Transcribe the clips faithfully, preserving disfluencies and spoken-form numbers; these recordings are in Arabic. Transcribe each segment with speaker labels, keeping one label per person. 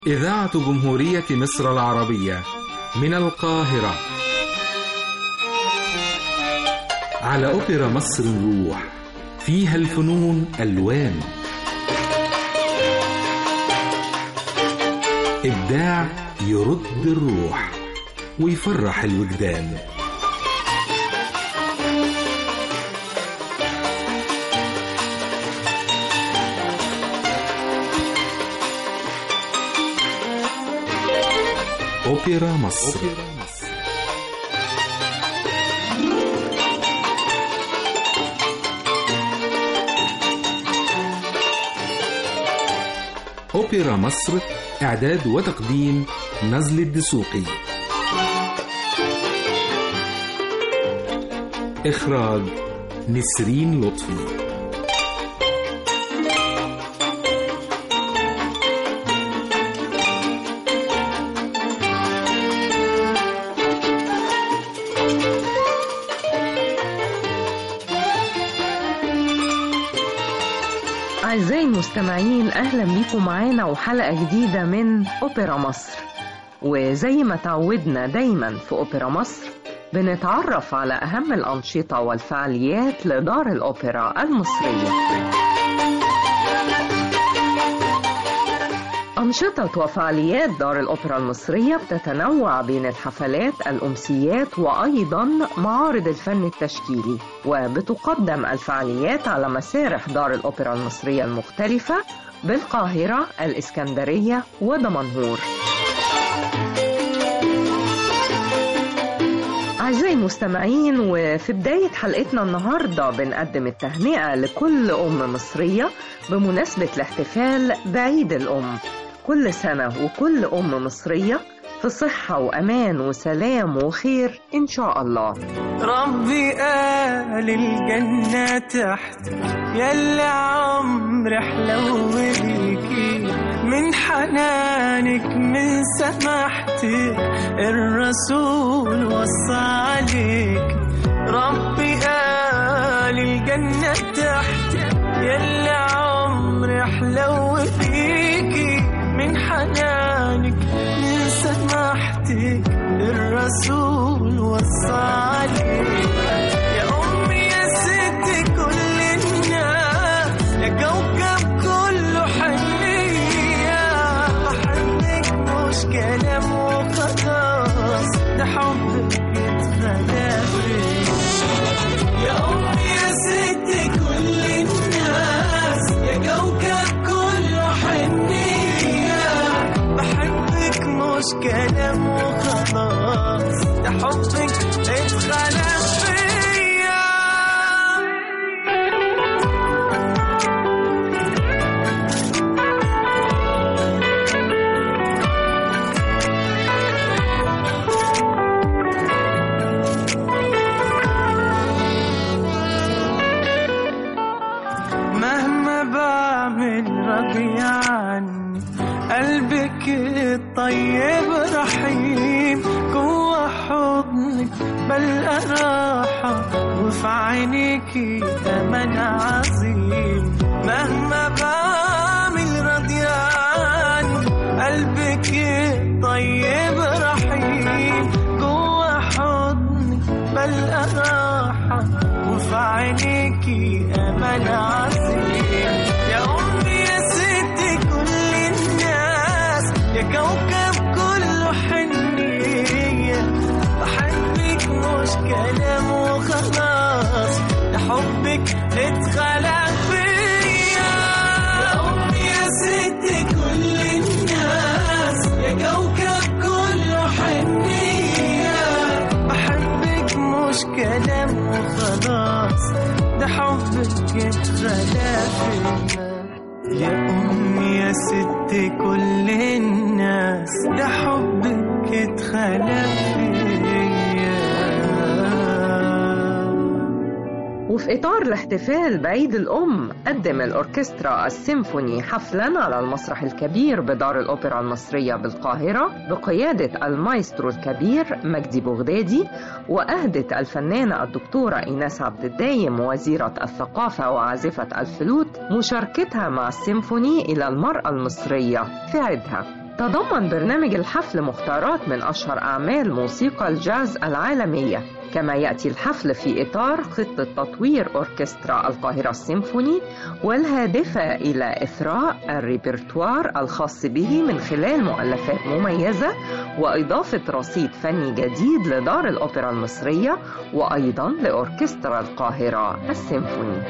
Speaker 1: إذاعة جمهورية مصر العربية من القاهرة. على أوبرا مصر نروح، فيها الفنون ألوان، إبداع يرد الروح ويفرح الوجدان. أوبرا مصر. أوبرا مصر، إعداد وتقديم نزل الدسوقي، إخراج نسرين لطفي.
Speaker 2: أعزائي المستمعين، أهلا بيكم معانا وحلقة جديدة من أوبرا مصر. وزي ما تعودنا دايما في أوبرا مصر بنتعرف على أهم الأنشطة والفعاليات لدار الأوبرا المصرية. أنشطة وفعاليات دار الأوبرا المصرية بتتنوع بين الحفلات، الأمسيات، وأيضا معارض الفن التشكيلي، وبتقدم الفعاليات على مسارح دار الأوبرا المصرية المختلفة بالقاهرة، الإسكندرية، ودمنهور. أعزائي المستمعين، وفي بداية حلقتنا النهاردة بنقدم التهنئة لكل أم مصرية بمناسبة الاحتفال بعيد الأم. كل سنة وكل أم مصرية في صحة وأمان وسلام وخير إن شاء الله.
Speaker 3: ربي قال الجنة تحت يلا عمري حلو بيكي، من حنانك من سماحتك الرسول وصى عليك. ربي قال الجنة تحت يلا عمري حلو بيكي، من حنانك من سماحتك الرسول وصى عليك. يا أمي يا ست كل الناس، يا كوكب كله حنية، بحبك مش كلام وخلاص، ده حبك يتغلى فيا. يا أمي يا ست كل الناس، يا كوكب كله حنية، بحبك مش كلام وخلاص، ده حبك اتغلى فيا. مهما بعمل راضي عني، قلبك الطيب رحيم، جوا حضنك بلقى راحة، وفي عينيكي أمان عظيم. مهما بعمل راضي عني، قلبك الطيب رحيم، جوا حضنك بلقى راحة، وفي عينيكي أمان عظيم. يا أمي يا ستي كل الناس، يا كوكب كله حنية، بحبك مش كلام وخلاص، ده حبك اتغلى فيا. يا أمي يا ستي كل الناس، يا كوكب كله حنية، بحبك مش كلام وخلاص، ده حبك اتغلى فيا. يا أمي يا ست كل الناس، ده حبك اتخلى فيا.
Speaker 2: وفي إطار الاحتفال بعيد الأم قدم الأوركسترا السيمفوني حفلا على المسرح الكبير بدار الأوبرا المصرية بالقاهرة بقيادة المايسترو الكبير مجدي بغدادي، وأهدت الفنانة الدكتورة إيناس عبد الدايم وزيرة الثقافة وعازفة الفلوت مشاركتها مع السيمفوني إلى المرأة المصرية في عيدها. تضمن برنامج الحفل مختارات من أشهر أعمال موسيقى الجاز العالمية، كما يأتي الحفل في إطار خطة تطوير أوركسترا القاهرة السيمفوني والهادفة إلى إثراء الريبرتوار الخاص به من خلال مؤلفات مميزة وإضافة رصيد فني جديد لدار الأوبرا المصرية وأيضا لأوركسترا القاهرة السيمفوني.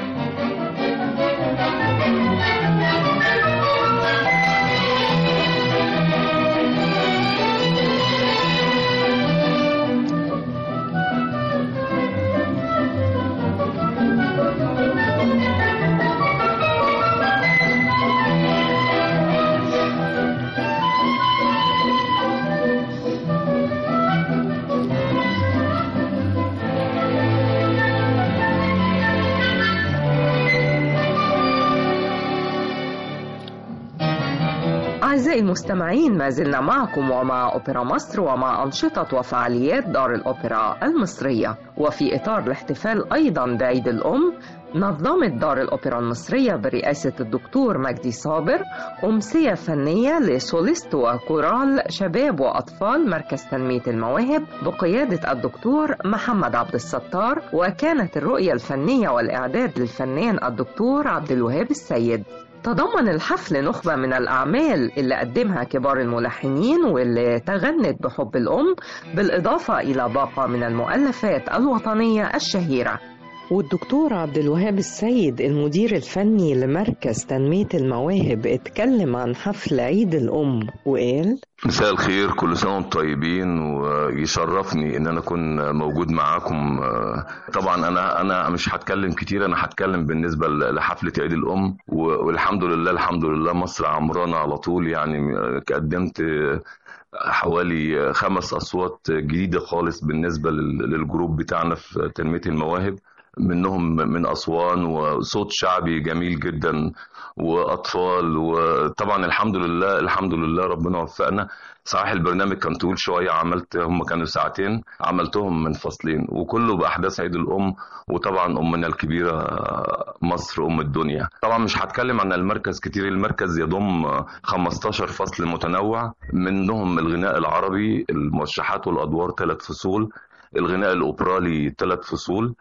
Speaker 2: أعزائي المستمعين، ما زلنا معكم ومع أوبرا مصر ومع أنشطة وفعاليات دار الأوبرا المصرية. وفي إطار الاحتفال أيضا بعيد الأم، نظمت دار الأوبرا المصرية برئاسة الدكتور مجدي صابر أمسية فنية لسوليست وكورال شباب وأطفال مركز تنمية المواهب بقيادة الدكتور محمد عبد الستار، وكانت الرؤية الفنية والإعداد للفنان الدكتور عبد الوهاب السيد. تضمن الحفل نخبة من الأعمال اللي قدمها كبار الملحنين واللي تغنت بحب الأم، بالإضافة إلى باقة من المؤلفات الوطنية الشهيرة. والدكتور عبد الوهاب السيد المدير الفني لمركز تنمية المواهب اتكلم عن حفل عيد الأم وقال:
Speaker 4: مساء الخير، كل سنة وانتم طيبين، ويشرفني ان انا اكون موجود معاكم. طبعا انا انا مش هتكلم كتير، انا هتكلم بالنسبة لحفلة عيد الأم، والحمد لله الحمد لله مصر عمرانة على طول. يعني قدمت حوالي خمس أصوات جديدة خالص بالنسبة للجروب بتاعنا في تنمية المواهب، منهم من أسوان وصوت شعبي جميل جدا وأطفال. وطبعا الحمد لله الحمد لله ربنا وفقنا. صحيح البرنامج كان طويل شوية، عملت هم كانوا ساعتين، عملتهم من فصلين وكله بأحداث عيد الأم، وطبعا أمنا الكبيرة مصر أم الدنيا. طبعا مش هتكلم عن المركز كتير، المركز يضم خمستاشر فصل متنوع، منهم الغناء العربي الموشحات والأدوار ثلاث فصول، الغناء الأوبرالي ثلاث فصول،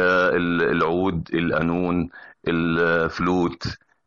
Speaker 4: العود، القانون، الفلوت،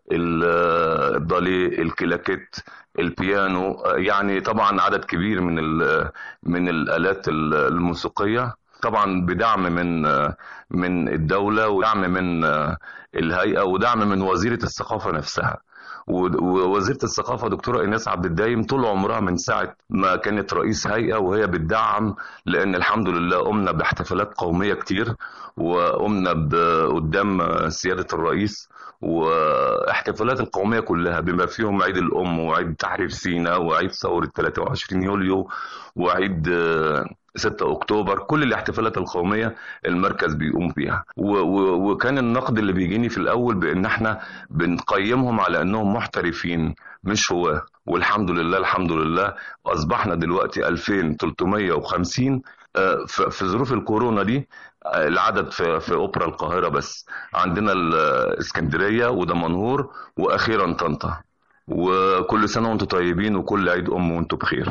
Speaker 4: الضالي، الكلاكيت، البيانو. يعني طبعا عدد كبير من من الآلات الموسيقية، طبعا بدعم من من الدولة ودعم من الهيئة ودعم من وزيرة الثقافة نفسها. ووزيرة الثقافة دكتورة إيناس عبد الدايم طول عمرها من ساعة ما كانت رئيس هيئة وهي بتدعم، لأن الحمد لله قمنا باحتفالات قومية كتير، وقمنا قدام سيادة الرئيس واحتفالات القومية كلها بما فيهم عيد الأم وعيد تحرير سيناء وعيد ثورة ثلاثة وعشرين يوليو وعيد ستة أكتوبر. كل الاحتفالات القومية المركز بيقوم بيها. وكان النقد اللي بيجيني في الأول بأن احنا بنقيمهم على أنهم محترفين مش هو، والحمد لله الحمد لله أصبحنا دلوقتي ألفين وثلاثمية وخمسين. في ظروف الكورونا دي العدد في, في أوبرا القاهرة بس، عندنا الإسكندرية ودمنهور وأخيرا طنطا. وكل سنة وانتم طيبين، وكل عيد أم وانتم بخير.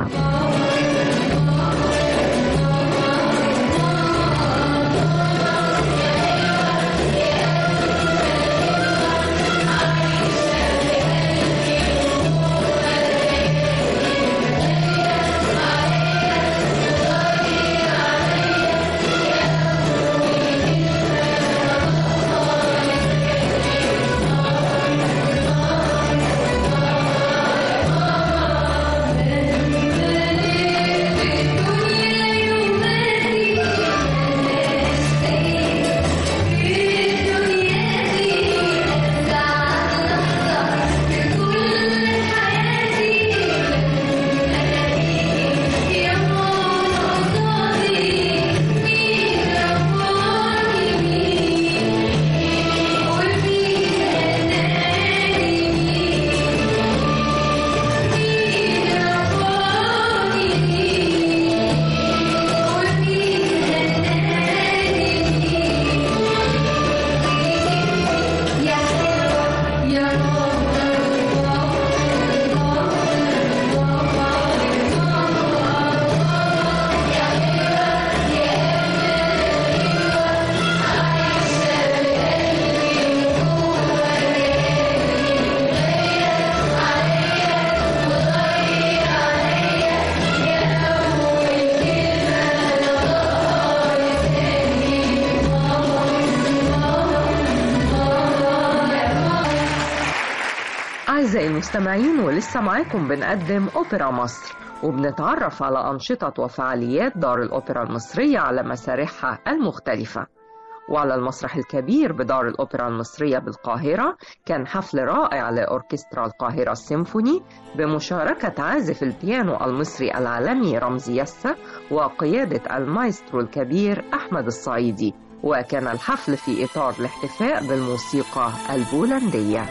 Speaker 2: المستمعين، ولسه معاكم بنقدم أوبرا مصر، وبنتعرف على أنشطة وفعاليات دار الأوبرا المصرية على مسارحها المختلفة. وعلى المسرح الكبير بدار الأوبرا المصرية بالقاهرة كان حفل رائع لأوركسترا القاهرة السيمفوني بمشاركة عازف البيانو المصري العالمي رمزي يسا وقيادة المايسترو الكبير أحمد الصعيدي، وكان الحفل في إطار الاحتفاء بالموسيقى البولندية.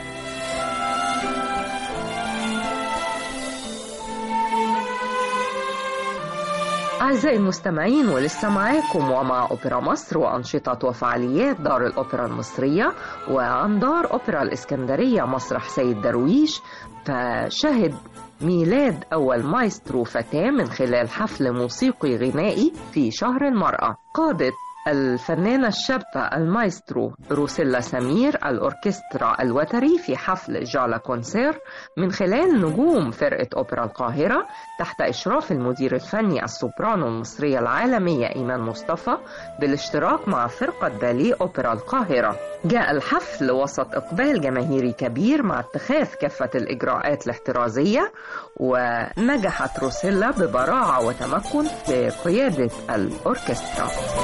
Speaker 2: أعزائي المستمعين، ولسه معاكم ومع أوبرا مصر وأنشطة وفعاليات دار الأوبرا المصرية. وعن دار أوبرا الإسكندرية مسرح سيد درويش، فشهد ميلاد أول مايسترو فتاة من خلال حفل موسيقي غنائي في شهر المرأة. قادت الفنانة الشابة المايسترو روسيلا سمير الأوركسترا الوتري في حفل جالا كونسير من خلال نجوم فرقة أوبرا القاهرة تحت إشراف المدير الفني السوبرانو المصرية العالمية إيمان مصطفى بالاشتراك مع فرقة باليه أوبرا القاهرة. جاء الحفل وسط إقبال جماهيري كبير مع اتخاذ كافة الإجراءات الاحترازية، ونجحت روسيلا ببراعة وتمكن في قيادة الأوركسترا.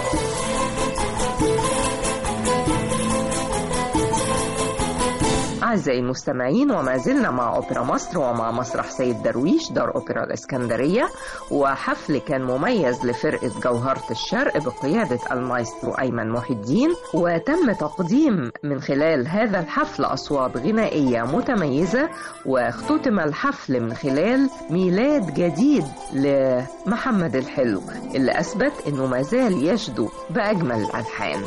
Speaker 2: أعزائي المستمعين، وما زلنا مع أوبرا مصر ومع مسرح سيد درويش دار أوبرا الإسكندرية، وحفل كان مميز لفرقة جوهرة الشرق بقيادة المايسترو أيمن محي الدين، وتم تقديم من خلال هذا الحفل أصوات غنائية متميزة، واختتم الحفل من خلال ميلاد جديد لمحمد الحلو اللي أثبت أنه ما زال يجدو بأجمل الألحان.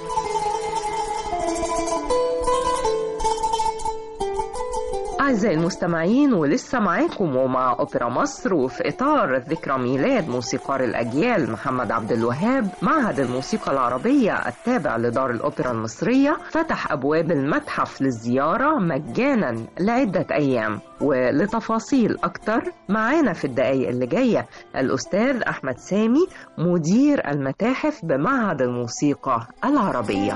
Speaker 2: أعزائي المستمعين، ولسه معاكم ومع أوبرا مصر، وفي إطار ذكرى ميلاد موسيقار الأجيال محمد عبد الوهاب، معهد الموسيقى العربية التابع لدار الأوبرا المصرية فتح أبواب المتحف للزيارة مجانا لعدة أيام. ولتفاصيل أكتر معانا في الدقايق اللي جاية الأستاذ أحمد سامي مدير المتاحف بمعهد الموسيقى العربية.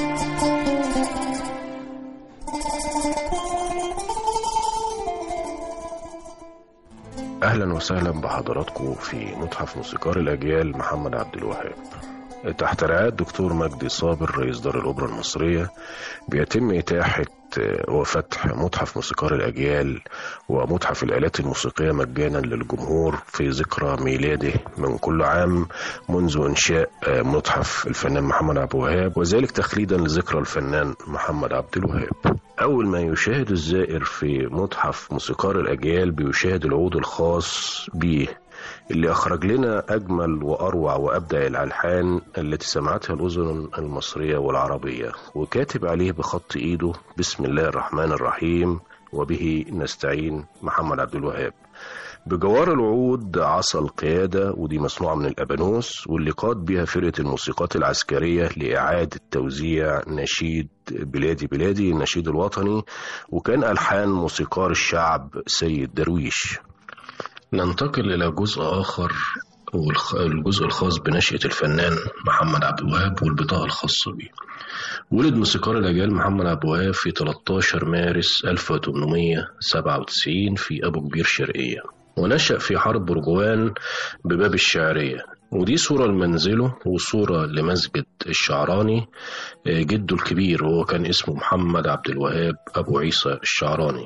Speaker 5: أهلا وسهلا بحضراتكم في متحف موسيقار الأجيال محمد عبد الوهاب تحت رعاية الدكتور مجدي صابر رئيس دار الأوبرا المصرية. بيتم إتاحة وفتح متحف موسيقار الأجيال ومتحف الآلات الموسيقية مجانا للجمهور في ذكرى ميلاده من كل عام منذ إنشاء متحف الفنان محمد عبد الوهاب، وذلك تخليدا لذكرى الفنان محمد عبد الوهاب. أول ما يشاهد الزائر في متحف موسيقار الأجيال بيشاهد العود الخاص به اللي أخرج لنا أجمل وأروع وأبدع الألحان التي سمعتها الأذن المصرية والعربية، وكاتب عليه بخط إيده بسم الله الرحمن الرحيم وبه نستعين محمد عبد الوهاب. بجوار العود عصا القيادة، ودي مصنوعة من الأبانوس، واللي قاد بها فرقة الموسيقات العسكرية لإعادة توزيع نشيد بلادي بلادي النشيد الوطني، وكان ألحان موسيقار الشعب سيد درويش. ننتقل إلى جزء آخر، والجزء الخاص بنشأة الفنان محمد عبد الوهاب والبطاقة الخاصة به. ولد موسيقار الأجيال محمد عبد الوهاب في ثلاثة عشر مارس ألف وثمانمائة وسبعة وتسعين في أبو كبير شرقية، ونشأ في حرب برجوان بباب الشعرية، ودي صورة لمنزله وصورة لمسجد الشعراني جده الكبير، وهو كان اسمه محمد عبد الوهاب أبو عيسى الشعراني.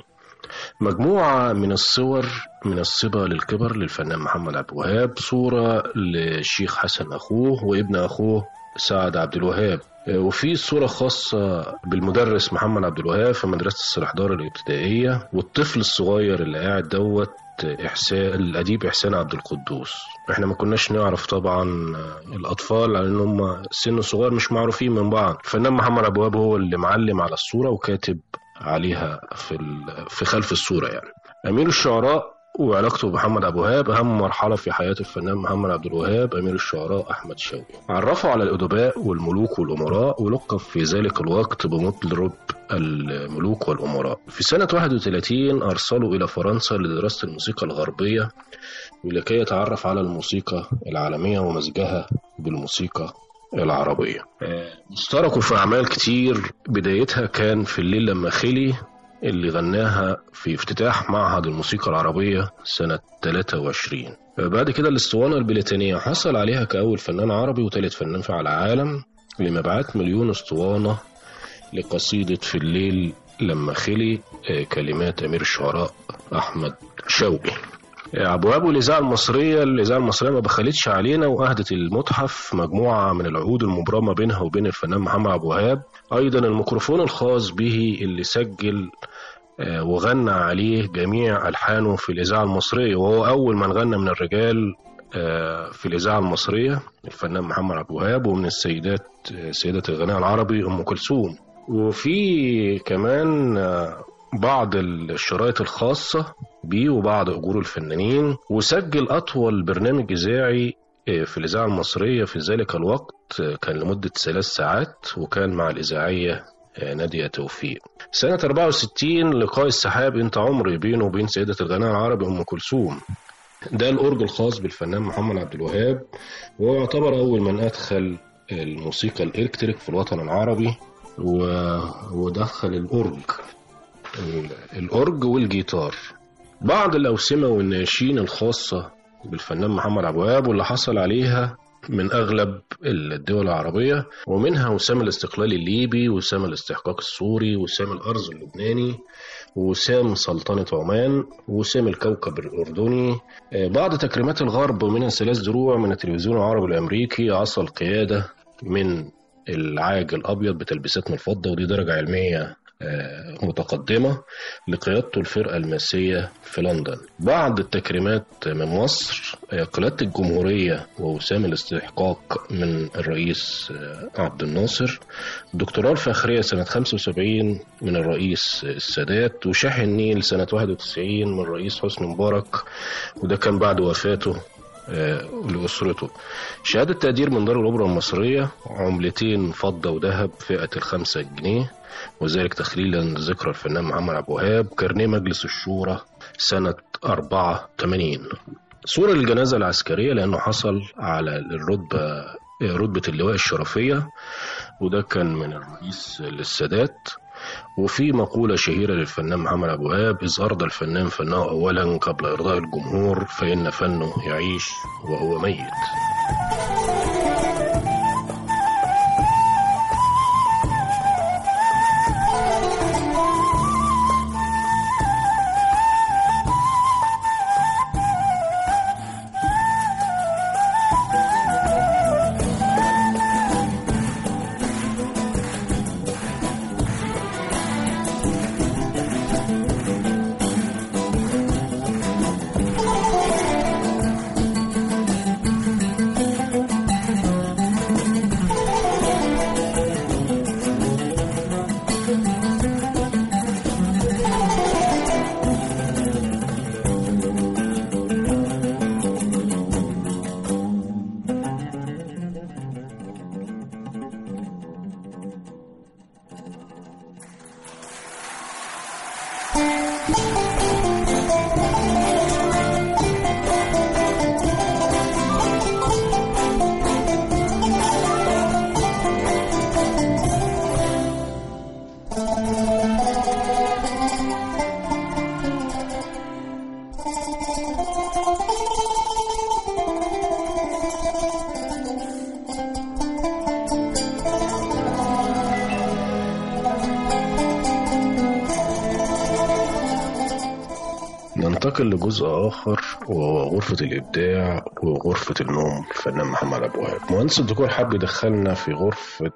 Speaker 5: مجموعة من الصور من الصبا للكبر للفنان محمد عبد الوهاب، صورة للشيخ حسن أخوه وابن أخوه سعد عبد الوهاب، وفي صورة خاصة بالمدرس محمد عبد الوهاب في مدرسة السرحدار الابتدائية، والطفل الصغير اللي قاعد دوت إحسان الأديب إحسان عبد القدوس. احنا ما كناش نعرف طبعا الأطفال لأن هم سن صغير مش معروفين من بعض. الفنان محمد عبد الوهاب هو اللي معلم على الصورة وكاتب عليها في في خلف الصورة. يعني أمير الشعراء وعلاقته بمحمد عبد الوهاب أهم مرحلة في حياة الفنان محمد عبد الوهاب أمير الشعراء أحمد شوقي. عرفه على الأدباء والملوك والأمراء، ولقب في ذلك الوقت بمطرب الملوك والأمراء. في سنة واحد وثلاثين أرسله إلى فرنسا لدراسة الموسيقى الغربية ولكي يتعرف على الموسيقى العالمية ومزجها بالموسيقى العربية. اشتركوا في أعمال كتير، بدايتها كان في الليل لما خلي اللي غناها في افتتاح معهد الموسيقى العربية سنة ثلاثة وعشرين. بعد كده الاسطوانة البريطانية حصل عليها كأول فنان عربي وثالث فنان في العالم لمبيعات مليون اسطوانة لقصيدة في الليل لما خلي، كلمات أمير الشعراء أحمد شوقي. أبو وهاب والإذاعة المصرية الإذاعة المصرية ما بخلتش علينا وأهدت المتحف مجموعة من العقود المبرمة بينها وبين الفنان محمد عبد الوهاب، أيضا الميكروفون الخاص به اللي سجل وغنى عليه جميع ألحانه في الإذاعة المصرية، وهو أول من غنى من الرجال في الإذاعة المصرية الفنان محمد عبد الوهاب، ومن السيدات سيدة الغناء العربي أم كلثوم. وفي كمان بعض الشرايط الخاصة بيه وبعض أجور الفنانين، وسجل أطول برنامج إذاعي في الإذاعة المصرية في ذلك الوقت كان لمدة ثلاث ساعات، وكان مع الإذاعية نادية توفيق. سنة أربعة وستين لقاء السحاب انت عمري بينه وبين سيدة الغناء العربي أم كلثوم، ده الأورج الخاص بالفنان محمد عبد الوهاب، وهو يعتبر أول من أدخل الموسيقى الإلكتريك في الوطن العربي، ودخل الأورج الأورج والجيتار. بعض الأوسمة والناشين الخاصة بالفنان محمد عبد الوهاب واللي حصل عليها من أغلب الدول العربية، ومنها وسام الاستقلال الليبي، وسام الاستحقاق السوري، وسام الأرز اللبناني، وسام سلطنة عمان، وسام الكوكب الأردني. بعض تكريمات الغرب من ثلاث دروع من التلفزيون العربي الأمريكي، عصا القيادة من العاج الأبيض بتلبيسات من الفضة، ودي درجة علمية متقدمة لقيادته الفرقة الماسية في لندن. بعض التكريمات من مصر، قيادة الجمهورية ووسام الاستحقاق من الرئيس عبد الناصر، الدكتوراه الفخرية سنة خمسة وسبعين من الرئيس السادات، وشاح النيل سنة واحد وتسعين من الرئيس حسني مبارك، وده كان بعد وفاته لأسرته. شهادة تقدير من دار الأوبرا المصرية، عملتين فضة وذهب فئة الخمسة جنيه، وذلك تخليلا لذكرى الفنان محمد عبد الوهاب. كارنيه مجلس الشورى سنة أربعة وثمانين. صورة للجنازة العسكرية لأنه حصل على الرتبة رتبة اللواء الشرفية، وده كان من الرئيس للسادات. وفي مقولة شهيرة للفنان محمد عبد الوهاب: إذ أرضى الفنان فنه أولا قبل إرضاء الجمهور، فإن فنه يعيش وهو ميت. ننتقل لجزء آخر وهو غرفة الإبداع وغرفة النوم الفنان محمد عبد الوهاب. مهندس الديكور حب يدخلنا في غرفة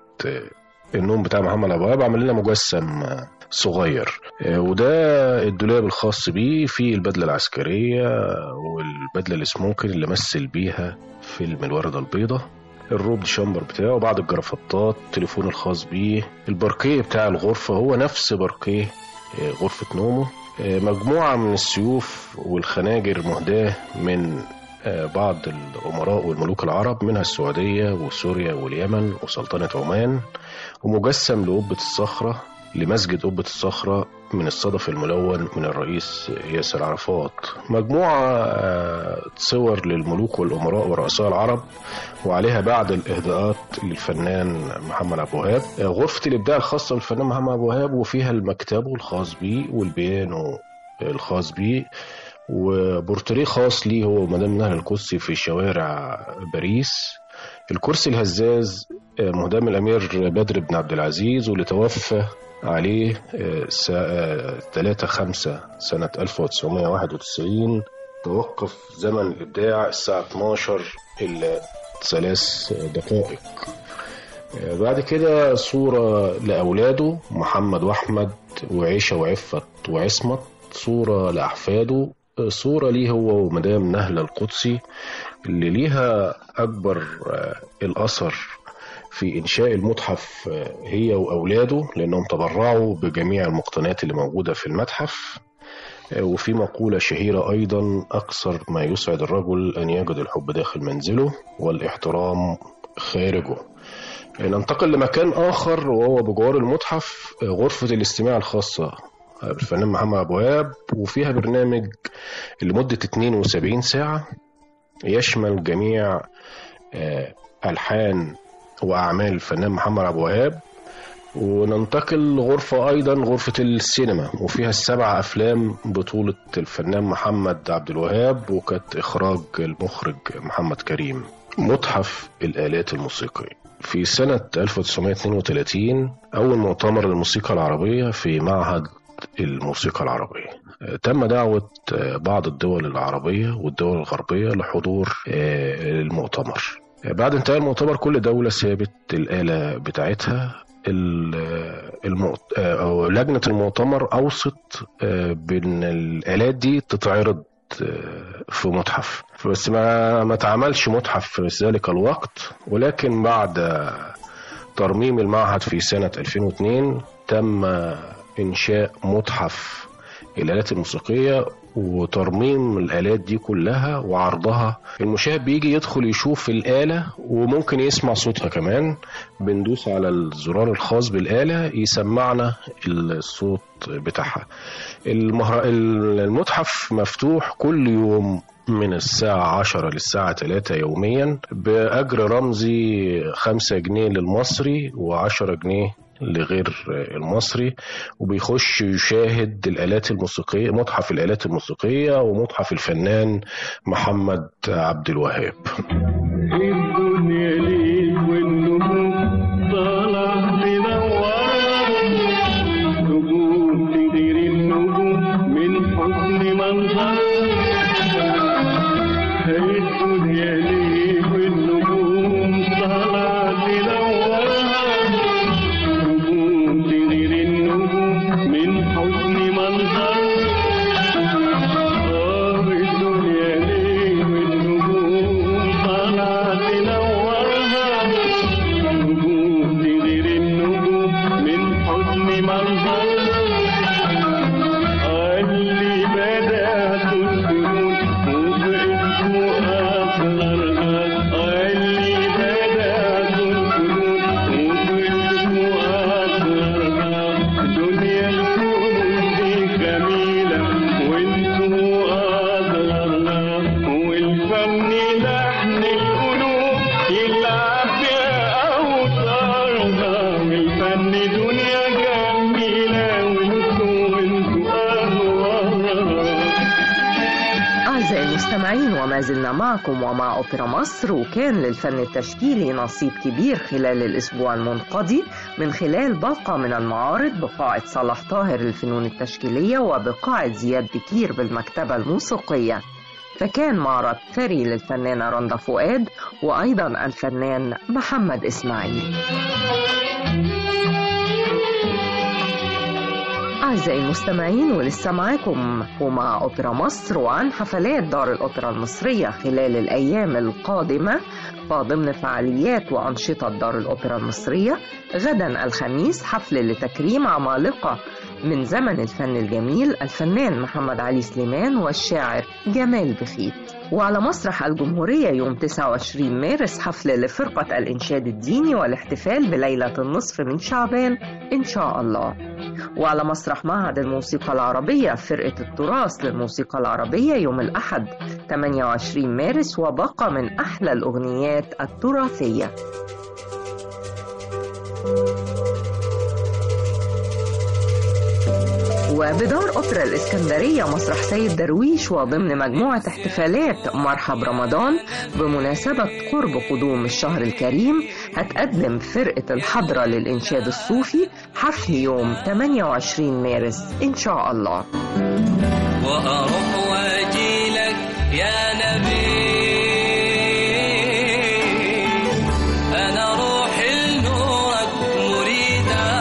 Speaker 5: النوم بتاع محمد عبد الوهاب، عمل لنا مجسم صغير، وده الدولاب الخاص بيه في البدلة العسكرية والبدلة السموكر اللي مثل بيها فيلم الوردة البيضاء، الروب شامبر بتاعه، بعض الجرافطات، التليفون الخاص بيه، الباركيه بتاع الغرفة هو نفس باركيه غرفة نومه، مجموعة من السيوف والخناجر مهداة من بعض الأمراء والملوك العرب، منها السعودية وسوريا واليمن وسلطنة عمان، ومجسم لقبة الصخرة لمسجد قبة الصخرة من الصدف الملون من الرئيس ياسر عرفات. مجموعة صور للملوك والأمراء ورؤساء العرب، وعليها بعض الإهداءات للفنان محمد عبد الوهاب. غرفة الإبداع الخاصة بالفنان محمد عبد الوهاب، وفيها المكتب الخاص بيه والبيانو الخاص بيه، وبورتريه خاص ليه هو مدام نهر القدسي في شوارع باريس. الكرسي الهزاز مهدام الأمير بدر بن عبد العزيز، واللي توفى عليه ثلاثة خمسة سنة ألف وتسعمائة وواحد وتسعين. توقف زمن الإبداع الساعة اثناشر إلا ثلاث دقائق. بعد كده صورة لأولاده محمد وأحمد وعيشة وعفت وعصمت، صورة لأحفاده، صورة ليه هو ومدام نهلة القدسي اللي ليها أكبر الأثر في إنشاء المتحف هي وأولاده، لأنهم تبرعوا بجميع المقتنيات اللي موجودة في المتحف. وفي مقولة شهيرة أيضا: أكثر ما يسعد الرجل أن يجد الحب داخل منزله والاحترام خارجه. ننتقل لمكان آخر وهو بجوار المتحف، غرفة الاستماع الخاصة بالفنان محمد عبد الوهاب، وفيها برنامج لمدة اثنين وسبعين ساعة يشمل جميع ألحان وأعمال الفنان محمد عبد الوهاب. وننتقل لغرفة أيضا غرفة السينما، وفيها السبع أفلام بطولة الفنان محمد عبد الوهاب، وكانت إخراج المخرج محمد كريم. متحف الآلات الموسيقية في سنة ألف وتسعمائة واثنين وثلاثين أول مؤتمر للموسيقى العربية في معهد الموسيقى العربية. تم دعوة بعض الدول العربية والدول الغربية لحضور المؤتمر. بعد انتهاء المؤتمر كل دولة سابت الآلة بتاعتها. المؤت... أو لجنة المؤتمر أوصت بأن الآلات دي تتعرض في متحف، بس ما ما تعملش متحف في ذلك الوقت. ولكن بعد ترميم المعهد في سنة ألفين واثنين تم إنشاء متحف الآلات الموسيقية وترميم الآلات دي كلها وعرضها. المشاهد بيجي يدخل يشوف الآلة وممكن يسمع صوتها كمان. بندوس على الزرار الخاص بالآلة يسمعنا الصوت بتاعها. المهر... المتحف مفتوح كل يوم من الساعة عشرة للساعة ثلاثة يوميا بأجر رمزي خمسة جنيه للمصري وعشرة جنيه لغير المصري، وبيخش يشاهد الآلات الموسيقية، متحف الآلات الموسيقية ومتحف الفنان محمد عبد الوهاب. الدنيا ليه والنجوم طالع تنور، نجوم تدير النجوم من حسن منظر. الدنيا ليه والنجوم طالع تنور،
Speaker 2: وما زلنا معكم ومع أوبرا مصر. وكان للفن التشكيلي نصيب كبير خلال الأسبوع المنقضي من خلال باقة من المعارض بقاعة صلاح طاهر للفنون التشكيلية وبقاعة زياد بكير بالمكتبة الموسيقية. فكان معرض ثري للفنانة رندا فؤاد وأيضا الفنان محمد إسماعيل. أعزائي المستمعين، ولسه معاكم ومع أوبرا مصر وعن حفلات دار الأوبرا المصرية خلال الأيام القادمة. فضمن فعاليات وأنشطة دار الأوبرا المصرية غدا الخميس حفل لتكريم عمالقة من زمن الفن الجميل الفنان محمد علي سليمان والشاعر جمال بخيت. وعلى مسرح الجمهورية يوم تسعة وعشرين مارس حفل لفرقة الإنشاد الديني والاحتفال بليلة النصف من شعبان إن شاء الله. وعلى مسرح معهد الموسيقى العربية فرقة التراث للموسيقى العربية يوم الأحد ثمانية وعشرين مارس، وباقة من أحلى الأغنيات التراثية. وبدار أوبرا الإسكندرية مسرح سيد درويش وضمن مجموعة احتفالات مرحب رمضان بمناسبة قرب قدوم الشهر الكريم هتقدم فرقة الحضرة للإنشاد الصوفي حفل يوم ثمانية وعشرين مارس إن شاء الله.
Speaker 3: وأروح واجيلك يا نبي، أنا روحي لنورك مريدة.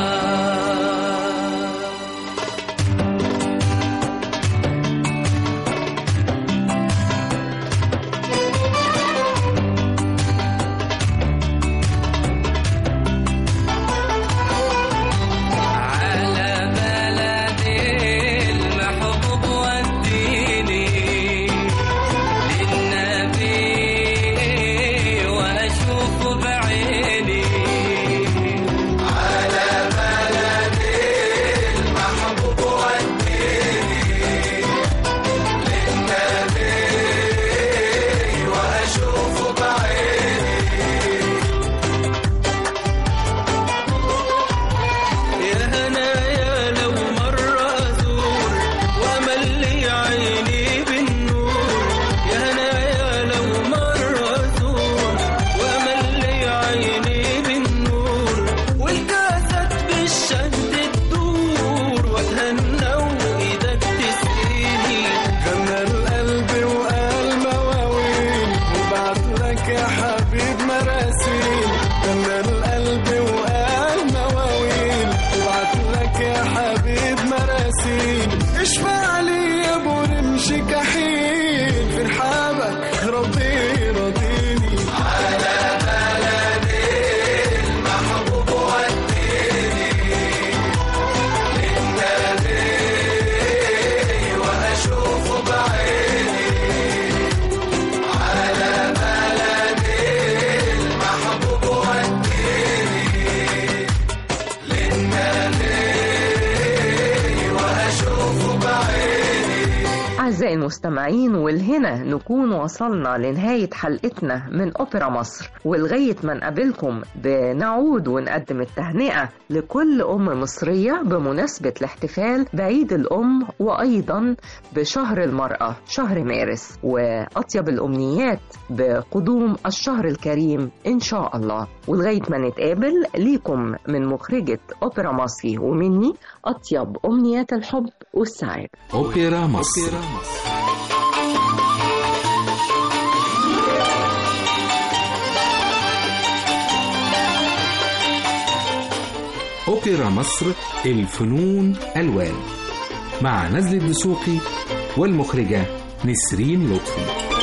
Speaker 2: أعزائي المستمعين، والهنا نكون وصلنا لنهاية حلقتنا من أوبرا مصر، ولغاية ما نقابلكم بنعود ونقدم التهنئة لكل أم مصرية بمناسبة الاحتفال بعيد الأم، وأيضا بشهر المرأة شهر مارس، وأطيب الأمنيات بقدوم الشهر الكريم إن شاء الله. ولغاية ما نتقابل ليكم من مخرجة أوبرا مصري ومني أطيب أمنيات الحب والسعادة.
Speaker 1: أوبرا مصر. أوبرا مصر الفنون ألوان، مع نزل الدسوقي والمخرجة نسرين لطفي.